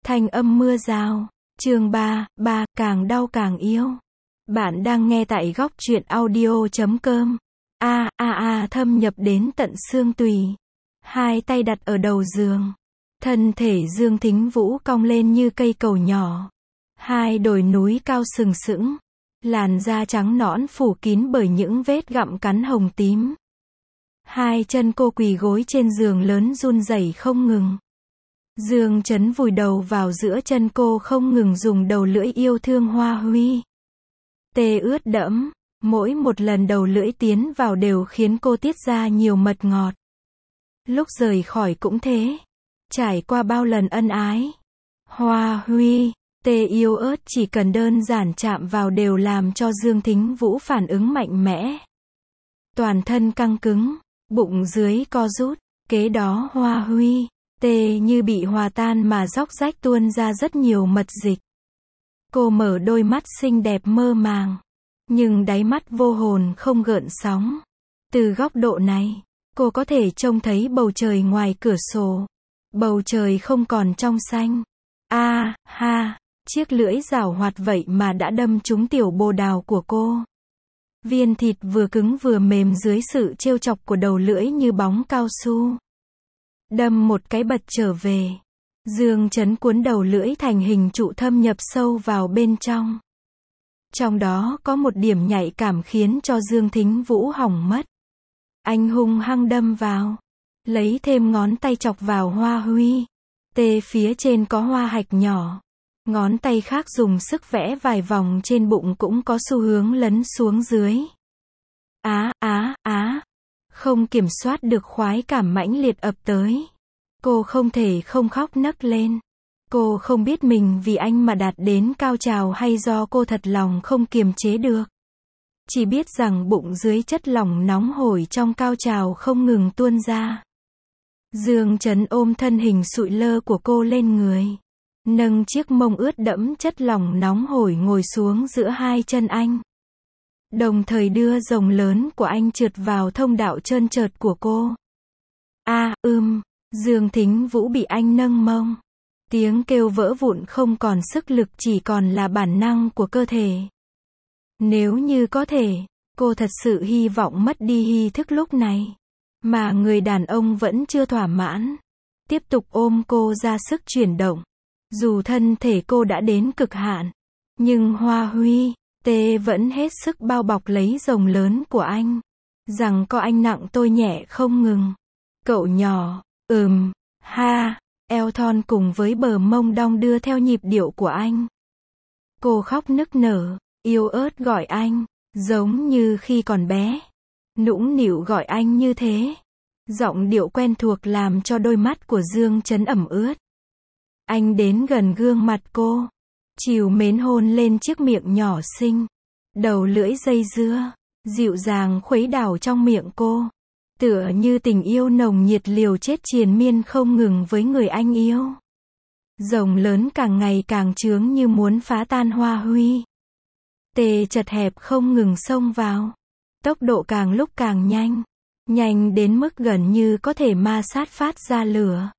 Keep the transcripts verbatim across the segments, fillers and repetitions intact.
Thanh âm mưa rào. Chương ba, ba, càng đau càng yêu. Bạn đang nghe tại góc truyện audio chấm com. A a a thâm nhập đến tận xương tùy. Hai tay đặt ở đầu giường. Thân thể Dương Thính Vũ cong lên như cây cầu nhỏ. Hai đồi núi cao sừng sững. Làn da trắng nõn phủ kín bởi những vết gặm cắn hồng tím. Hai chân cô quỳ gối trên giường lớn run rẩy không ngừng. Dương Chấn vùi đầu vào giữa chân cô không ngừng dùng đầu lưỡi yêu thương Hoa Huy. Tê ướt đẫm, mỗi một lần đầu lưỡi tiến vào đều khiến cô tiết ra nhiều mật ngọt. Lúc rời khỏi cũng thế. Trải qua bao lần ân ái. Hoa Huy, tê yêu ớt chỉ cần đơn giản chạm vào đều làm cho Dương Thính Vũ phản ứng mạnh mẽ. Toàn thân căng cứng, bụng dưới co rút, kế đó Hoa Huy, tê như bị hòa tan mà róc rách tuôn ra rất nhiều mật dịch. Cô mở đôi mắt xinh đẹp mơ màng, nhưng đáy mắt vô hồn không gợn sóng. Từ góc độ này, cô có thể trông thấy bầu trời ngoài cửa sổ. Bầu trời không còn trong xanh. A, à, ha, chiếc lưỡi giảo hoạt vậy mà đã đâm trúng tiểu bồ đào của cô. Viên thịt vừa cứng vừa mềm dưới sự trêu chọc của đầu lưỡi như bóng cao su. Đâm một cái bật trở về. Dương Chấn cuốn đầu lưỡi thành hình trụ thâm nhập sâu vào bên trong. Trong đó có một điểm nhạy cảm khiến cho Dương Thính Vũ hỏng mất. Anh hung hăng đâm vào. Lấy thêm ngón tay chọc vào Hoa Huy. Tê phía trên có hoa hạch nhỏ. Ngón tay khác dùng sức vẽ vài vòng trên bụng cũng có xu hướng lấn xuống dưới. Á, á, á. Không kiểm soát được khoái cảm mãnh liệt ập tới. Cô không thể không khóc nấc lên. Cô không biết mình vì anh mà đạt đến cao trào hay do cô thật lòng không kiềm chế được. Chỉ biết rằng bụng dưới chất lỏng nóng hổi trong cao trào không ngừng tuôn ra. Dương Chấn ôm thân hình sụi lơ của cô lên người. Nâng chiếc mông ướt đẫm chất lỏng nóng hổi ngồi xuống giữa hai chân anh. Đồng thời đưa rồng lớn của anh trượt vào thông đạo trơn trượt của cô. A, à, ưm, Dương Thính Vũ bị anh nâng mông. Tiếng kêu vỡ vụn không còn sức lực chỉ còn là bản năng của cơ thể. Nếu như có thể, cô thật sự hy vọng mất đi ý thức lúc này. Mà người đàn ông vẫn chưa thỏa mãn. Tiếp tục ôm cô ra sức chuyển động. Dù thân thể cô đã đến cực hạn. Nhưng Hoa Huy, tê vẫn hết sức bao bọc lấy rồng lớn của anh. Rằng có anh nặng tôi nhẹ không ngừng. Cậu nhỏ, ừm, ha, eo thon cùng với bờ mông đong đưa theo nhịp điệu của anh. Cô khóc nức nở, yêu ớt gọi anh, giống như khi còn bé. Nũng nịu gọi anh như thế. Giọng điệu quen thuộc làm cho đôi mắt của Dương Chấn ẩm ướt. Anh đến gần gương mặt cô. Trìu mến hôn lên chiếc miệng nhỏ xinh. Đầu lưỡi dây dưa. Dịu dàng khuấy đảo trong miệng cô. Tựa như tình yêu nồng nhiệt liều chết triền miên không ngừng với người anh yêu. Rồng lớn càng ngày càng trướng như muốn phá tan Hoa Huy. Tê chật hẹp không ngừng xông vào. Tốc độ càng lúc càng nhanh. Nhanh đến mức gần như có thể ma sát phát ra lửa.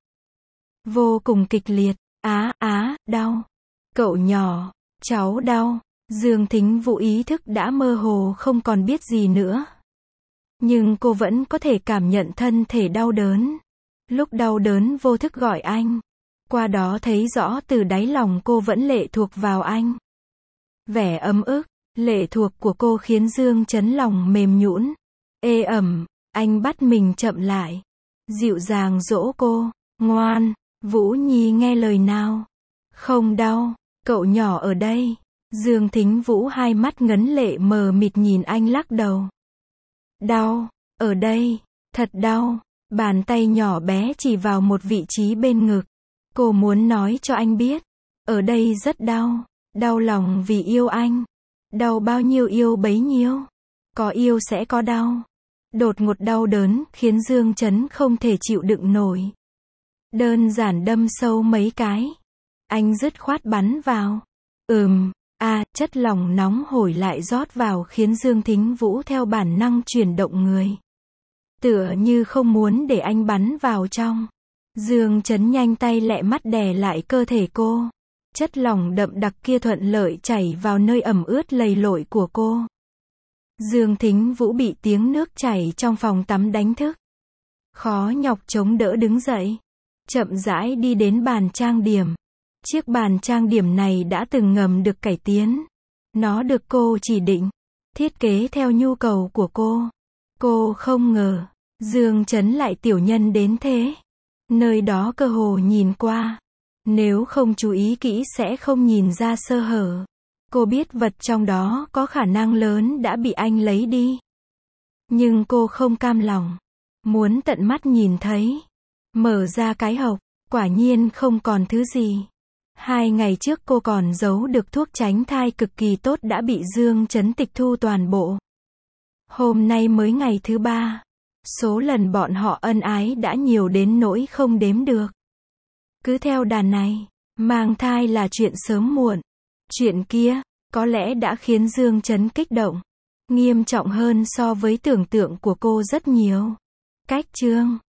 Vô cùng kịch liệt. Á, á, đau. Cậu nhỏ, cháu đau. Dương Thính Vũ ý thức đã mơ hồ không còn biết gì nữa. Nhưng cô vẫn có thể cảm nhận thân thể đau đớn. Lúc đau đớn vô thức gọi anh. Qua đó thấy rõ từ đáy lòng cô vẫn lệ thuộc vào anh. Vẻ ấm ức, lệ thuộc của cô khiến Dương Chấn lòng mềm nhũn. Ê ẩm, anh bắt mình chậm lại. Dịu dàng dỗ cô. Ngoan, Vũ Nhi nghe lời nào. Không đau, cậu nhỏ ở đây. Dương Thính Vũ hai mắt ngấn lệ mờ mịt nhìn anh lắc đầu. Đau, ở đây, thật đau. Bàn tay nhỏ bé chỉ vào một vị trí bên ngực. Cô muốn nói cho anh biết. Ở đây rất đau. Đau lòng vì yêu anh. Đau bao nhiêu yêu bấy nhiêu. Có yêu sẽ có đau. Đột ngột đau đớn khiến Dương Chấn không thể chịu đựng nổi. Đơn giản đâm sâu mấy cái. Anh dứt khoát bắn vào. Ừm, à, chất lỏng nóng hổi lại rót vào khiến Dương Thính Vũ theo bản năng chuyển động người. Tựa như không muốn để anh bắn vào trong. Dương Chấn nhanh tay lẹ mắt đè lại cơ thể cô. Chất lỏng đậm đặc kia thuận lợi chảy vào nơi ẩm ướt lầy lội của cô. Dương Thính Vũ bị tiếng nước chảy trong phòng tắm đánh thức. Khó nhọc chống đỡ đứng dậy. Chậm rãi đi đến bàn trang điểm. Chiếc bàn trang điểm này đã từng ngầm được cải tiến. Nó được cô chỉ định, thiết kế theo nhu cầu của cô. Cô không ngờ, Dương Chấn lại tiểu nhân đến thế. Nơi đó cơ hồ nhìn qua. Nếu không chú ý kỹ sẽ không nhìn ra sơ hở. Cô biết vật trong đó có khả năng lớn đã bị anh lấy đi. Nhưng cô không cam lòng. Muốn tận mắt nhìn thấy. Mở ra cái hộp, quả nhiên không còn thứ gì. Hai ngày trước cô còn giấu được thuốc tránh thai cực kỳ tốt đã bị Dương Chấn tịch thu toàn bộ. Hôm nay mới ngày thứ ba. Số lần bọn họ ân ái đã nhiều đến nỗi không đếm được. Cứ theo đàn này, mang thai là chuyện sớm muộn. Chuyện kia, có lẽ đã khiến Dương Chấn kích động. Nghiêm trọng hơn so với tưởng tượng của cô rất nhiều. Cách chương